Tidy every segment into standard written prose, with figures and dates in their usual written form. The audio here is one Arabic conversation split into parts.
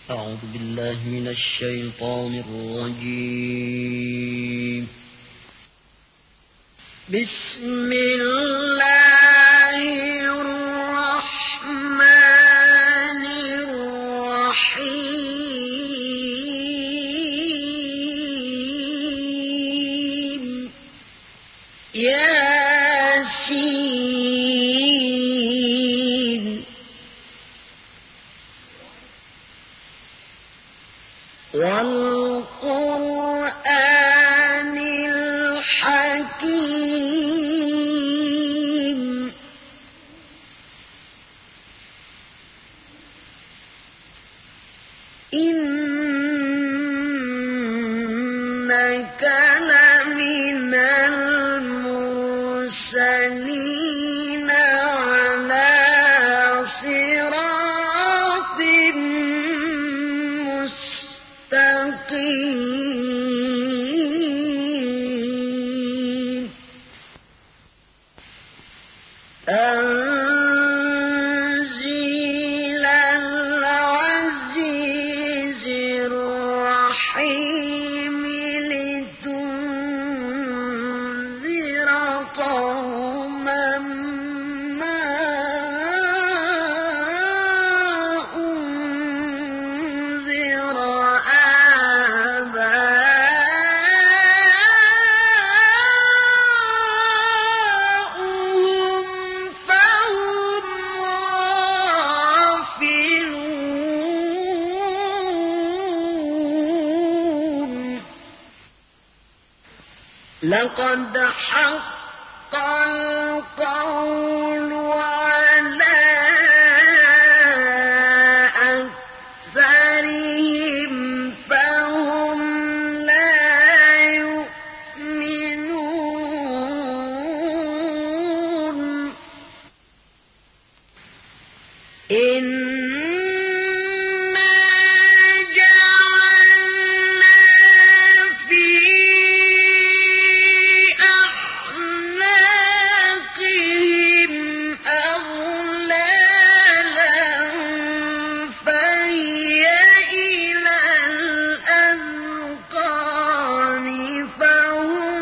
أعوذ بالله من الشيطان الرجيم. بسم الله الرحمن الرحيم. ياسين والقرآن الحكيم. إنك لمن المرسلين على صراط مستقيم. تنزيل العزيز الرحيم لتنذر قوما ما أنذر آباؤهم فهم غافلون. لقد حق القول على أكثرهم فهم لا يؤمنون. إنا جعلنا في أعناقهم أغلالا فهي إلى الأذقان فهم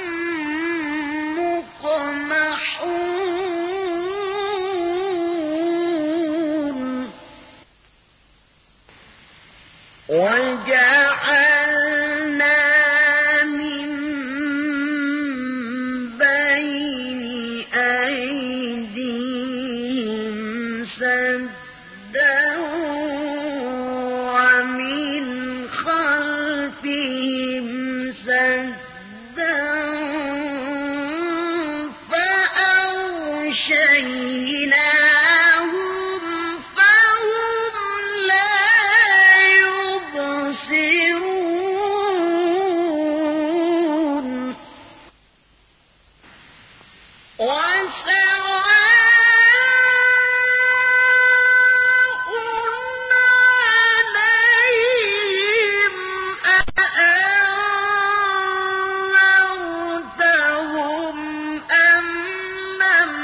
مقمحون. وجعلنا من بين أيديهم سدا ومن خلفهم سدا فأغشيناهم فهم لا يبصرون. وسواء عليهم أأنذرتهم أم لم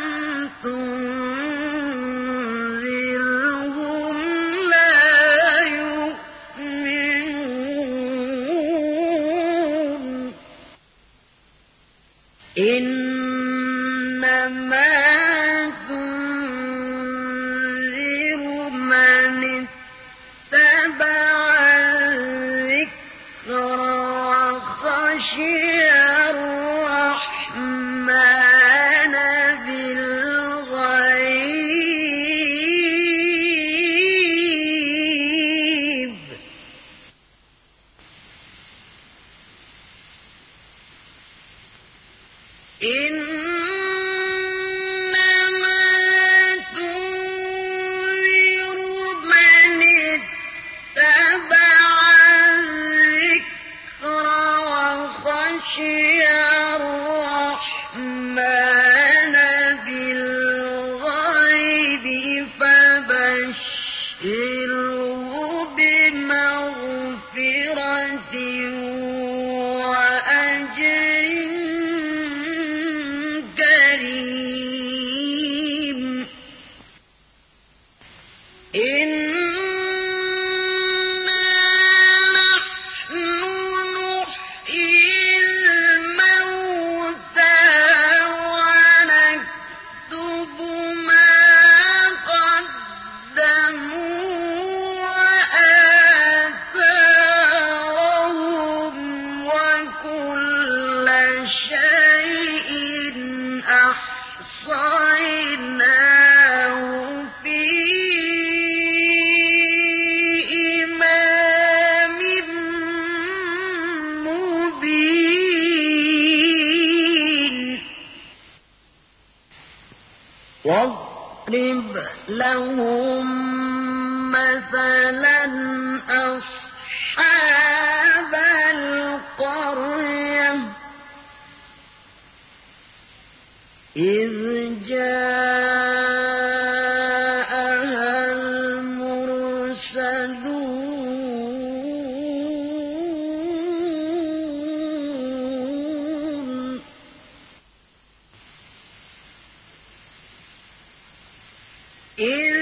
تنذرهم لا يؤمنون. إنما تنذر من اتبع الذكر وخشي الرحمن بالغيب. إنما تنذر من اتبع الذكر وخشي الرحمن بالغيب فبشره بمغفرة وأجر كريم. إن مثلا أصحاب القرية إذ جاءها المرسلون إذ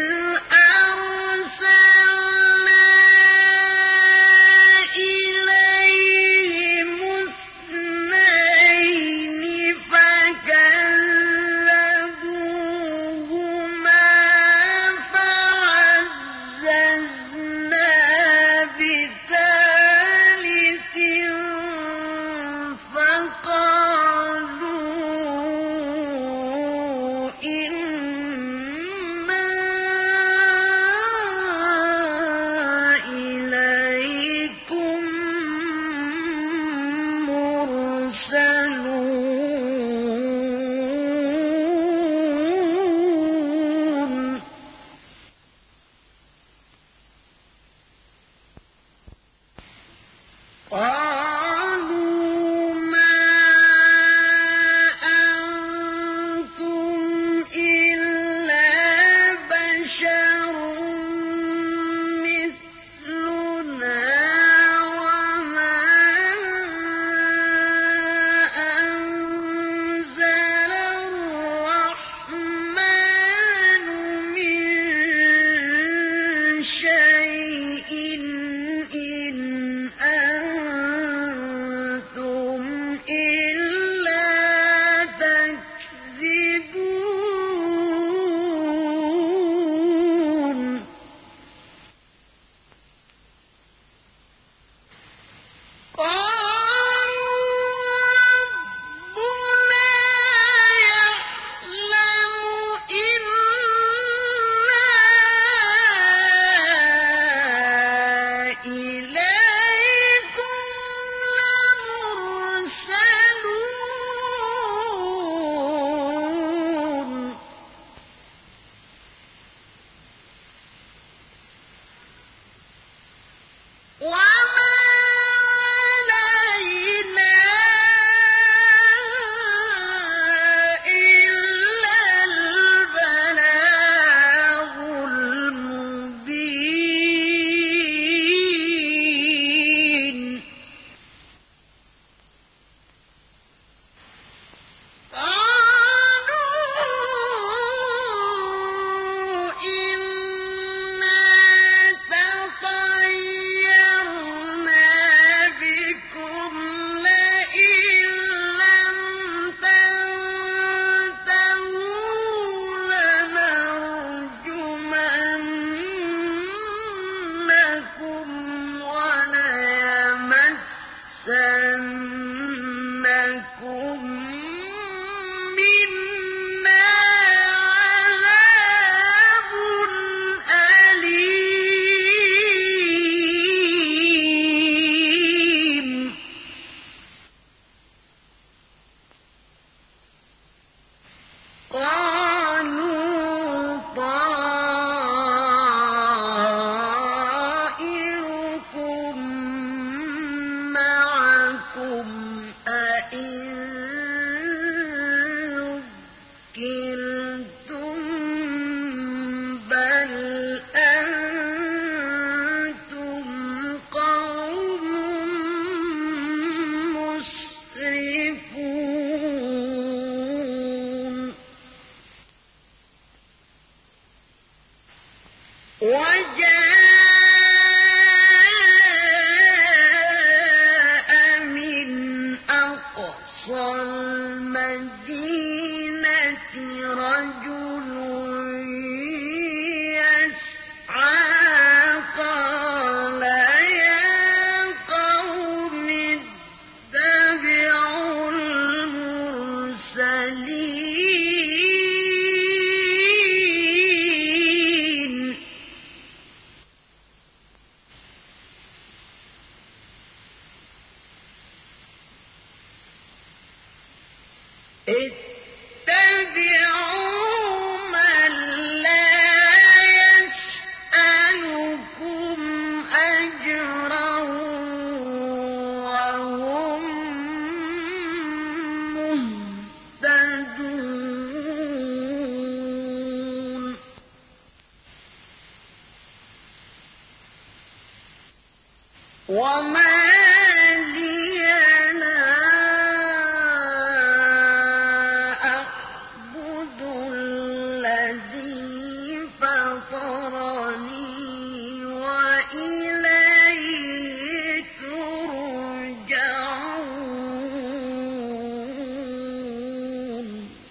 اتبعوا من لا يسألكم وما لي لا أعبد الذي فطرني وإليه ترجعون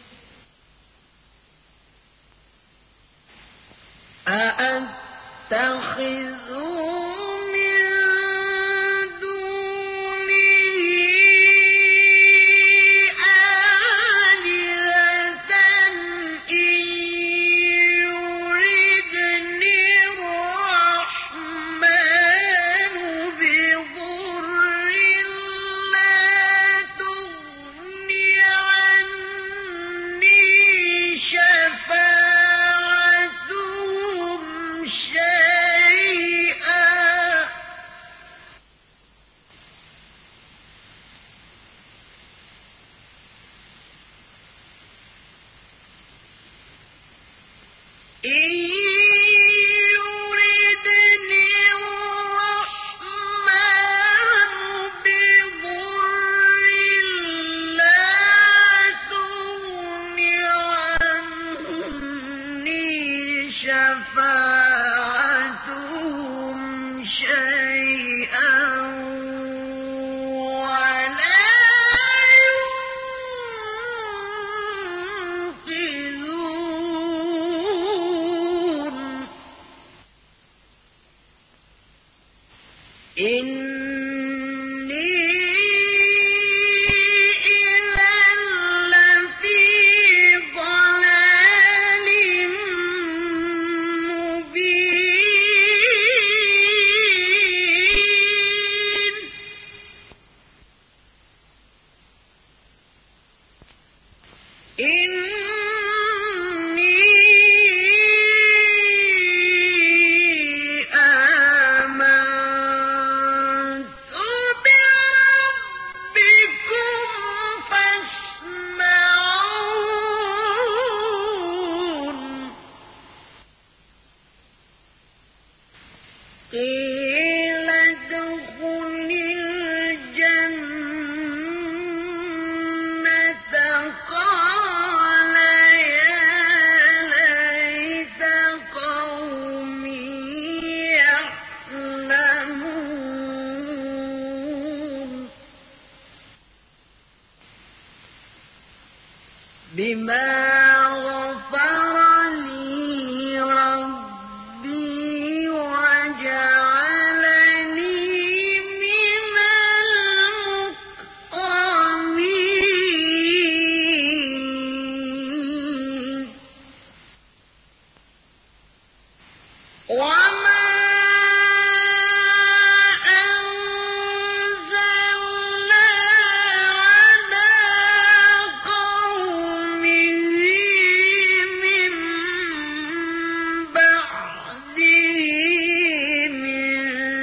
أأتخذ شفاعتهم شيئا ولا ينقذون إني إذا لفي ضلال مبين إني آمنت بربكم فاسمعون قيل ادخل الجنة قال يا ليت قومي يعلمون بما غفر لي ربي وجعلني من المكرمين وما أنزلنا على قومه من بعده من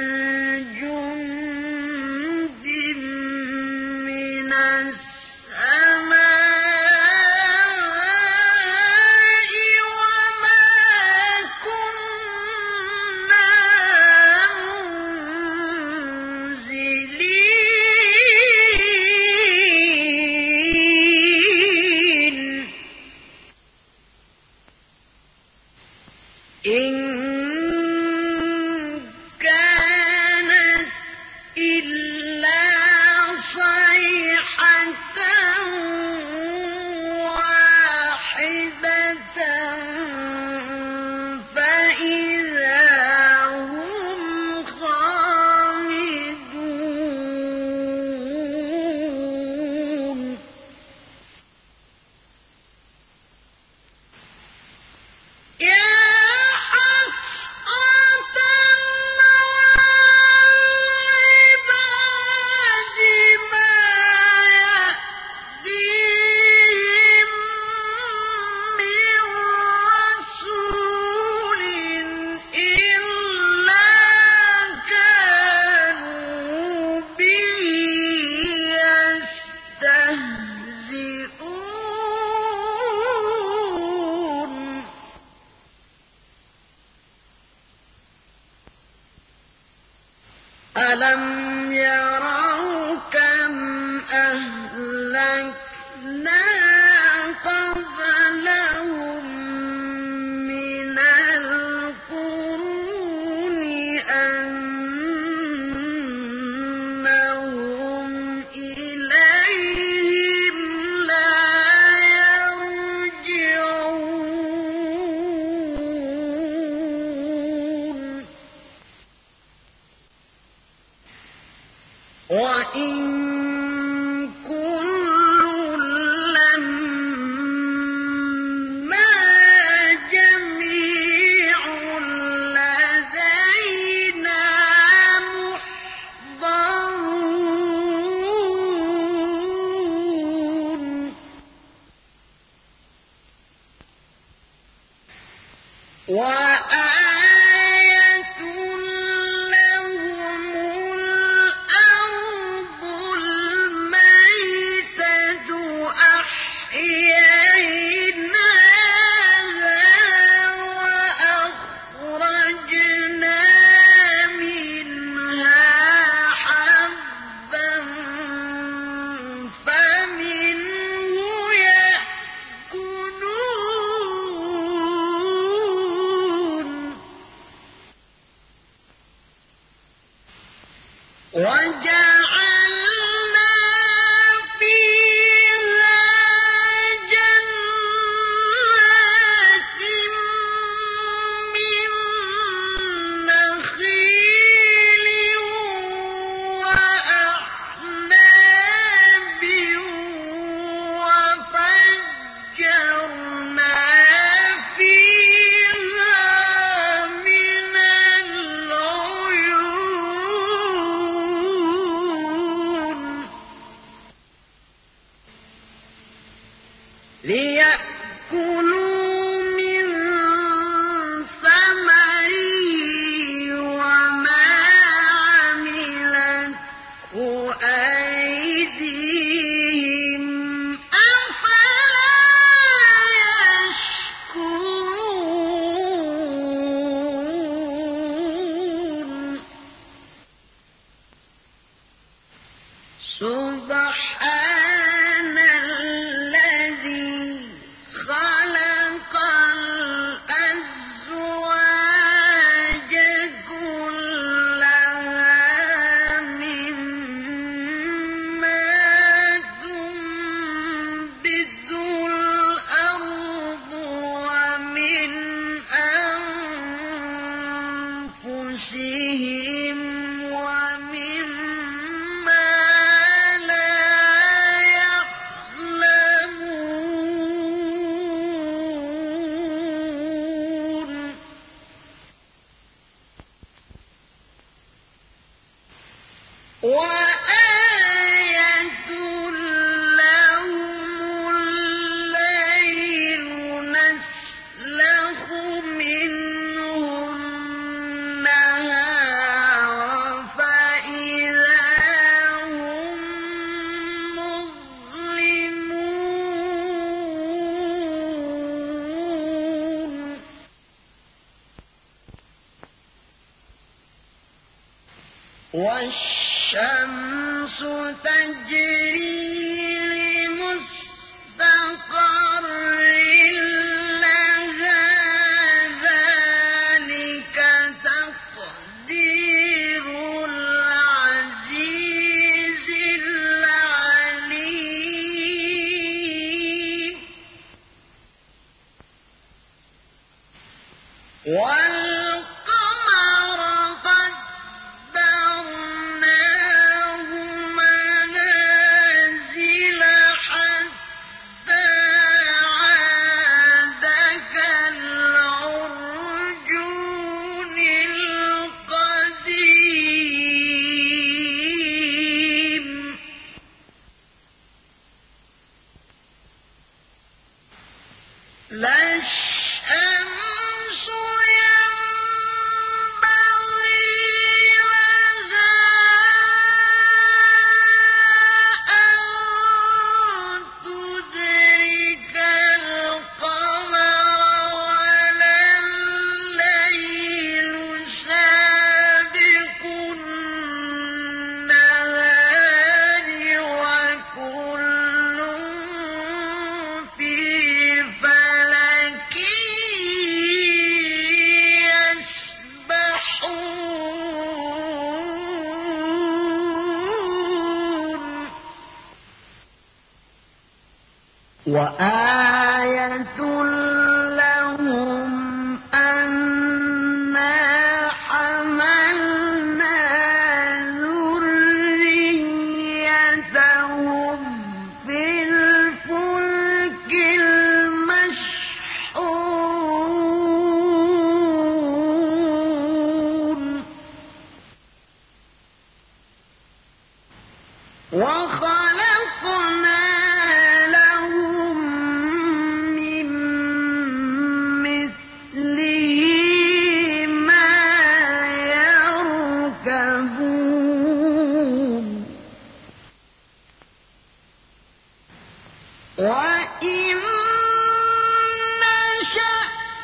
جند من السماء وما كنا ألم يروا كم أهلكنا قبلهم من القرون أنهم إليهم لا يرجعون وإن كل لما جميع لدينا محضرون وآية لهم الأرض الميتة أحييناها وأخرجنا منها حبا فمنه يأكلون وجعلنا فيها جنات من نخيل وأعناب وفجرنا فيها من العيون ليأكلوا من ثمره وما عملته أيديهم أفلا يشكرون سبحان الذي خلق الأزواج كلها مما تنبت الأرض ومن أنفسهم ومما لا يعلمون وآية لهم الليل نسلخ منه النهار فإذا هم مظلمون والشمس تجري لمستقر لها ذلك تقدير العزيز العليم والقمر قدرناه منازل وآية لهم أنا حملنا ذريتهم في الفلك المشحون وخلقنا وإن نشأ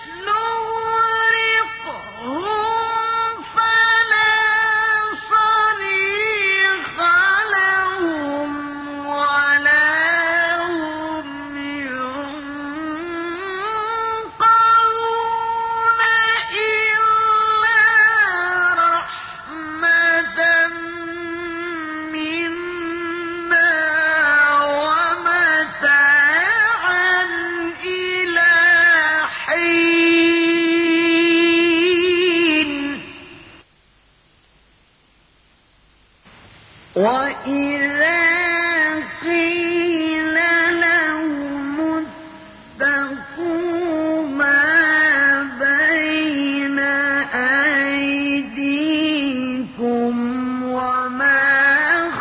نغرقهم فلا صريخ لهم ولا هم ينقذون إلا رحمة منا ومتاعا إلى حين وإذا قيل لهم اتقوا ما بين أيديكم وما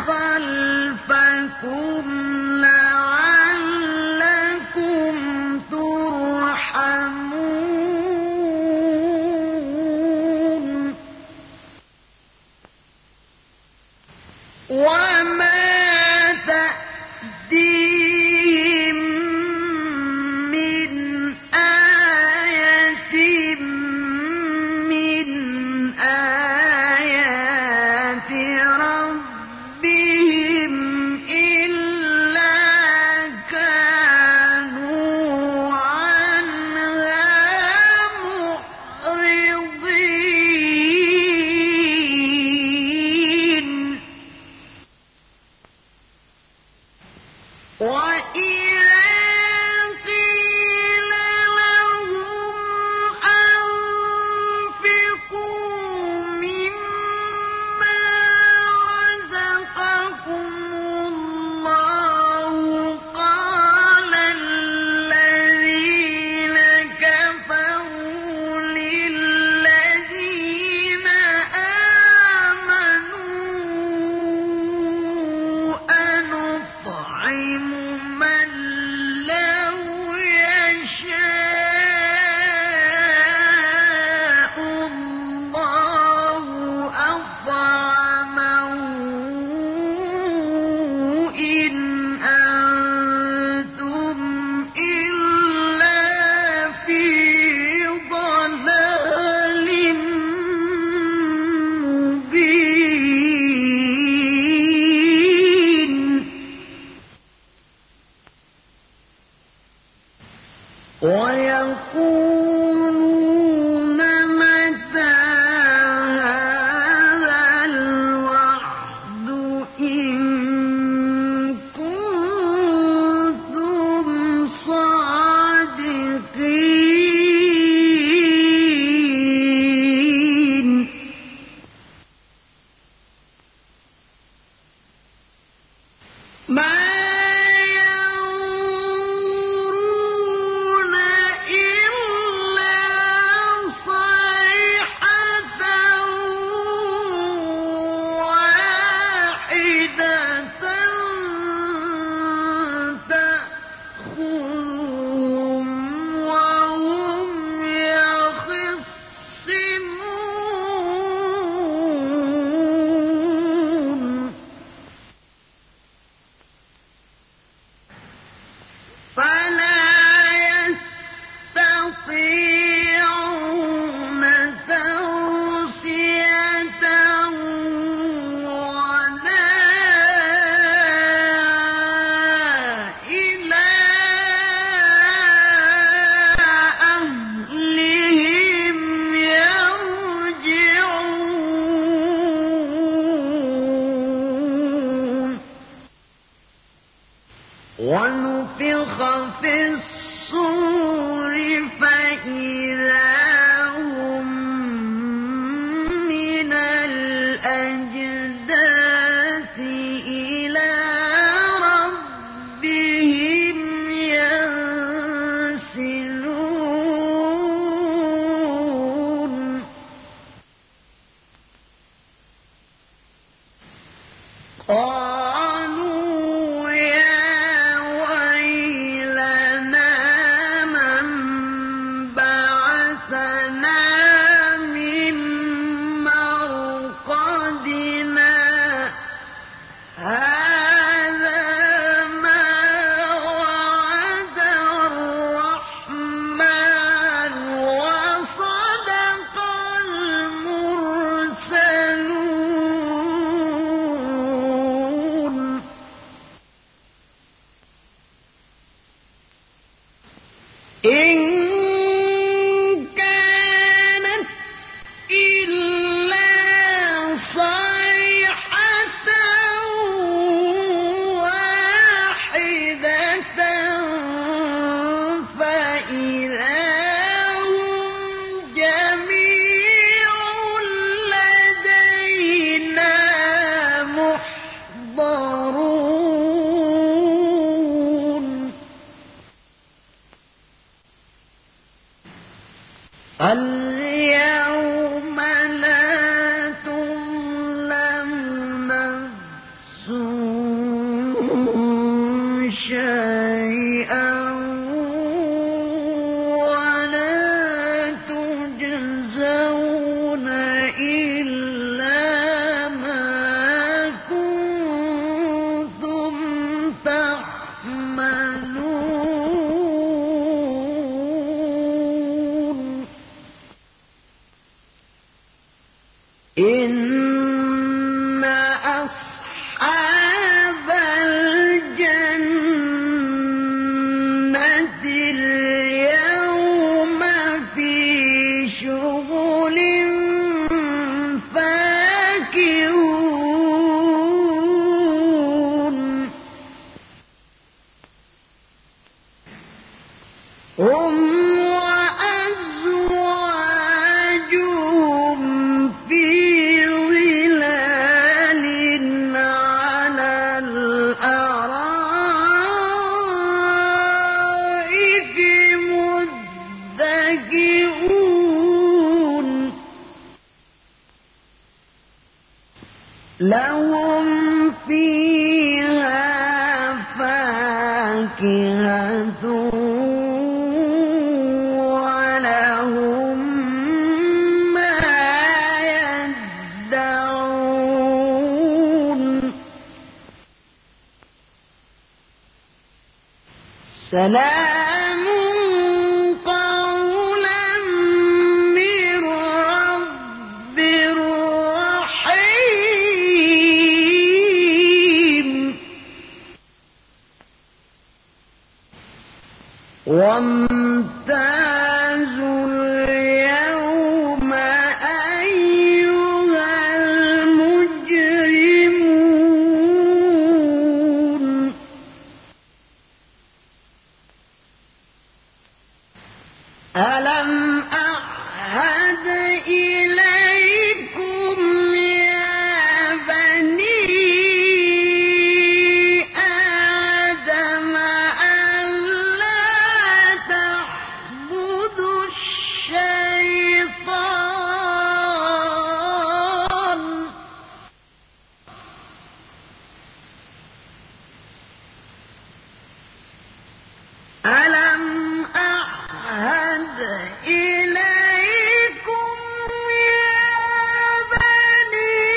خلفكم لعلكم ترحمون وما تأتيهم من آية من آيات ربهم إلا كانوا عنها معرضين وإذا قيل لهم أنفقوا مما رزقكم الله قال الذين كفروا للذين آمنوا أنطعم من لو يشاء الله أطعمه إن أنتم إلا في ضلال مبين ويقولون متى هذا الوعد إن كنتم صادقين ما ينظرون إلا صيحة واحدة تأخذهم وهم يخصمون فلا يستطيعون توصية ولا إلى أهلهم يرجعون ونفخ في الصور فإذا هم من الأجداث إلى ربهم ينسلون قالوا يا ويلنا من بعثنا من مرقدنا هذا ما وعد الرحمن وصدق المرسلون إن كانت إلا صيحة واحدة فإذا هم جميع لدينا محضرون اليوم لا تظلم نفس شيئا ولا تجزون إلا ما كنتم تعملون إن أصحاب الجنة اليوم في شغل فاكهون هم وأزواجهم في ظلال على الأرائك متكئون لهم فيها فاكهة ولهم ما يدعون سلام قولا من رب رحيم وامتازوا اليوم أيها المجرمون ألم أعهد إليكم يا بني آدم ألا تعبدوا الشيطان ألم أعهد إليكم يا بني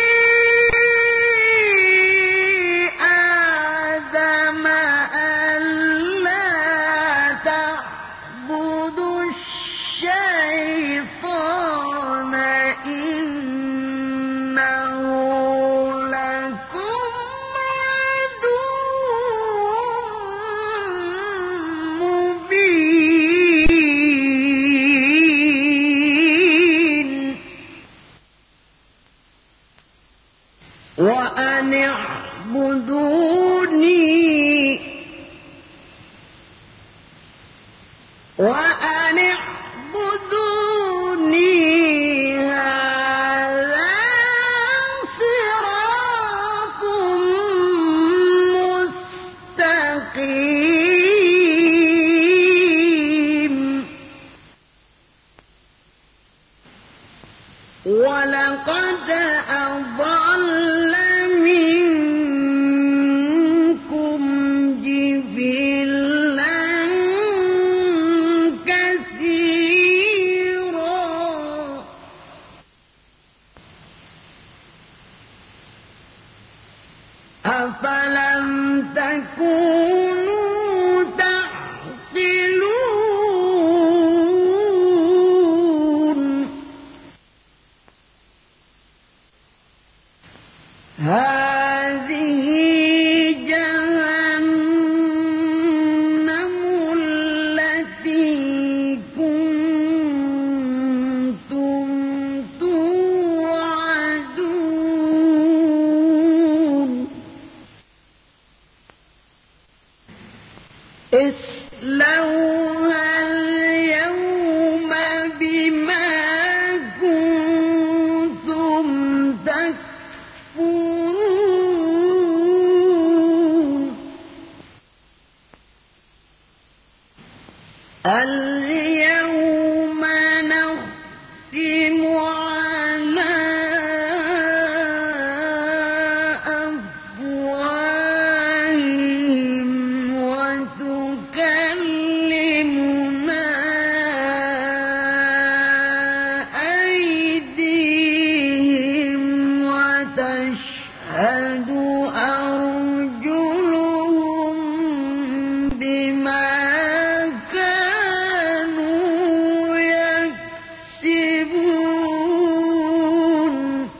آدم ألا تعبدوا الشيطان إنه لكم عدو مبين وأن اعبدوني وأن اعبدوني هذا صراط مستقيم ولقد أضل منكم جبلا كثيرا أفلم تكونوا تعقلون هذه جهنم التي كنتم توعدون اصلوها اليوم بما كنتم تكفرون اليوم نختم على أفواههم وتكلمنا أيديهم وتشهد أرجلهم بما كانوا يكسبون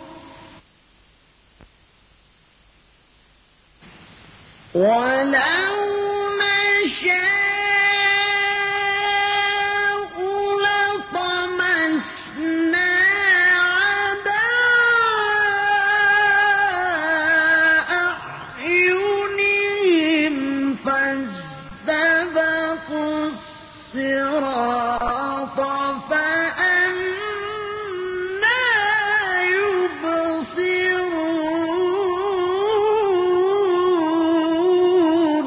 ولو نشاء لطمسنا على أعينهم فاستبقوا الصراط فأنى يبصرون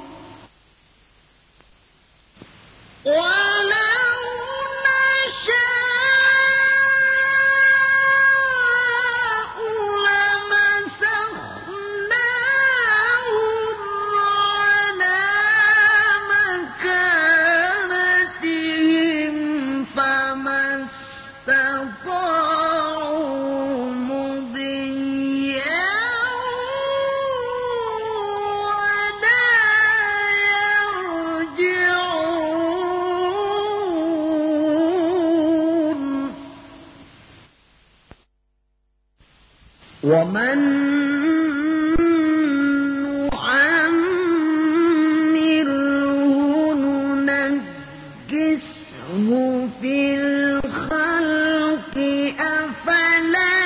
ولو نشاء لمسخناهم على مكانتهم فما استطاعوا مضيا ولا يرجعون ومن نعمره ننكسه في الخلق أفلا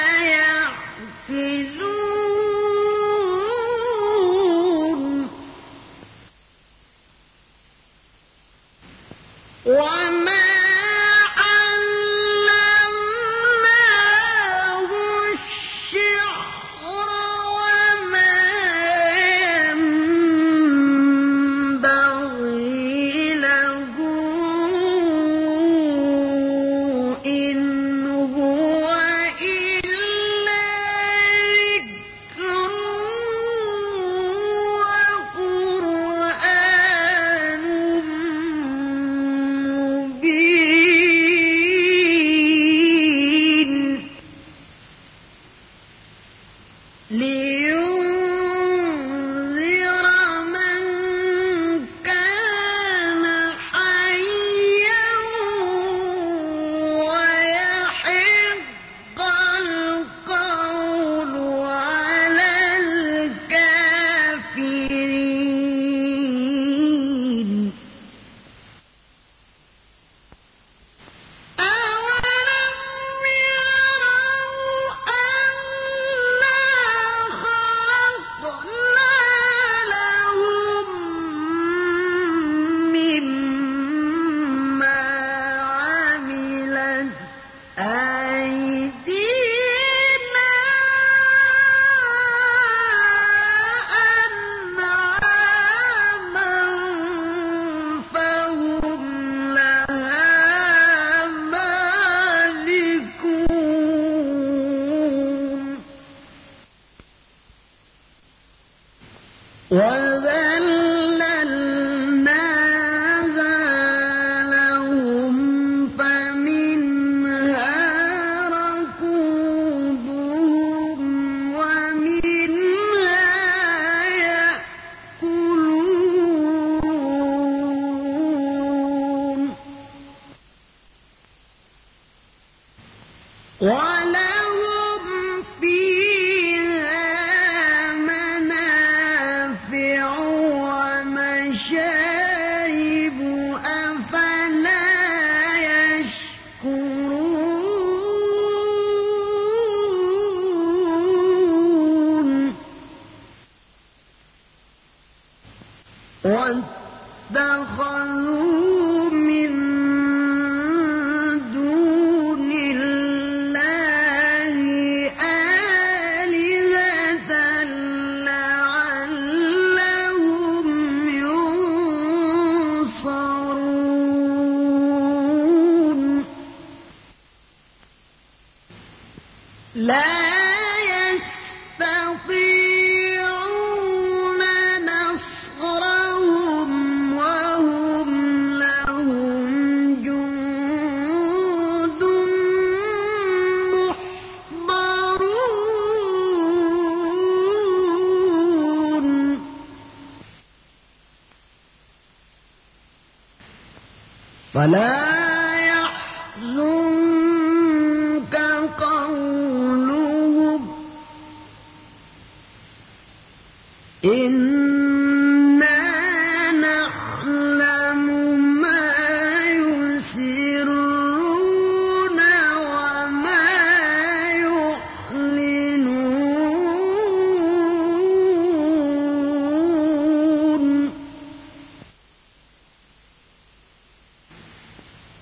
يعقلون وما علمناه الشعر وما ينبغي له إن هو إلا ذكر وقرآن مبين لينذر من كان حيا ويحق القول على الكافرين أولم يروا أنا وَذَلَّلْنَاهَا لَهُمْ فَمِنْهَا رَكُوبُهُمْ وَمِنْهَا يَأْكُلُونَ وَلَهُمْ فِيهَا مَنَافِعُ وَمَشَارِبُ أَفَلَا يَشْكُرُونَ وَاتَّخَذُوا مِن دُونِ اللَّهِ آلِهَةً لَّعَلَّهُمْ يُنصَرُونَ لَا يَسْتَطِيعُونَ نَصْرَهُمْ وَهُمْ لَهُمْ جُندٌ مُّحْضَرُونَ فَلَا يَحْزُنكَ قَوْلُهُمْ ۘ إِنَّا نَعْلَمُ مَا يُسِرُّونَ وَمَا يُعْلِنُونَ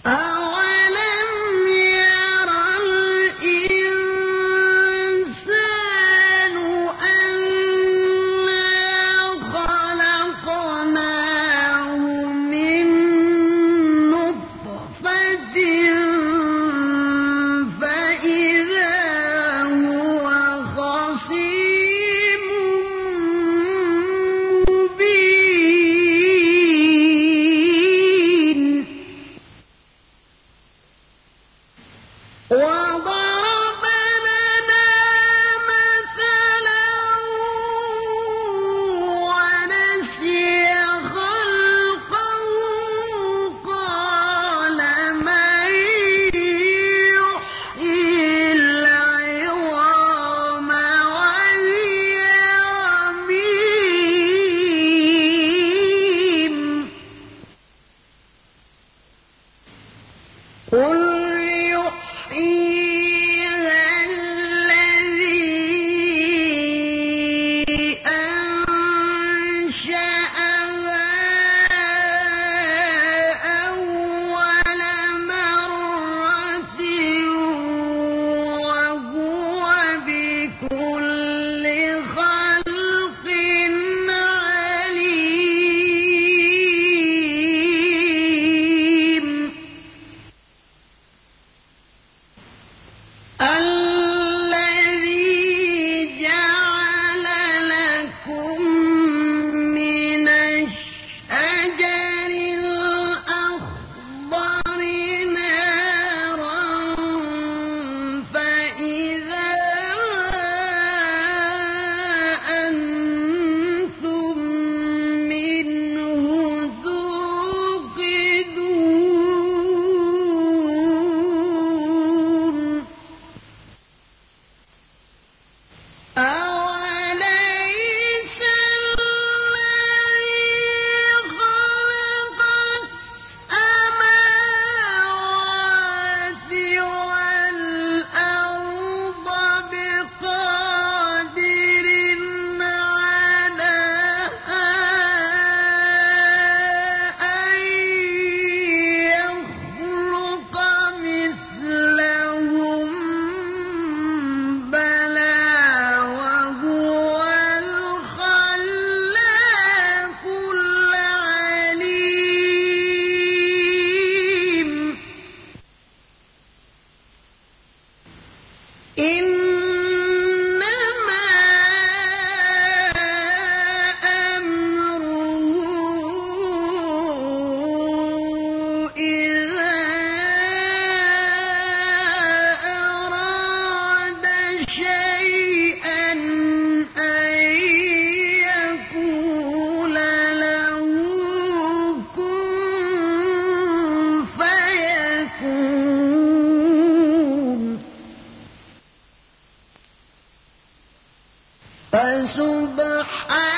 فسبحان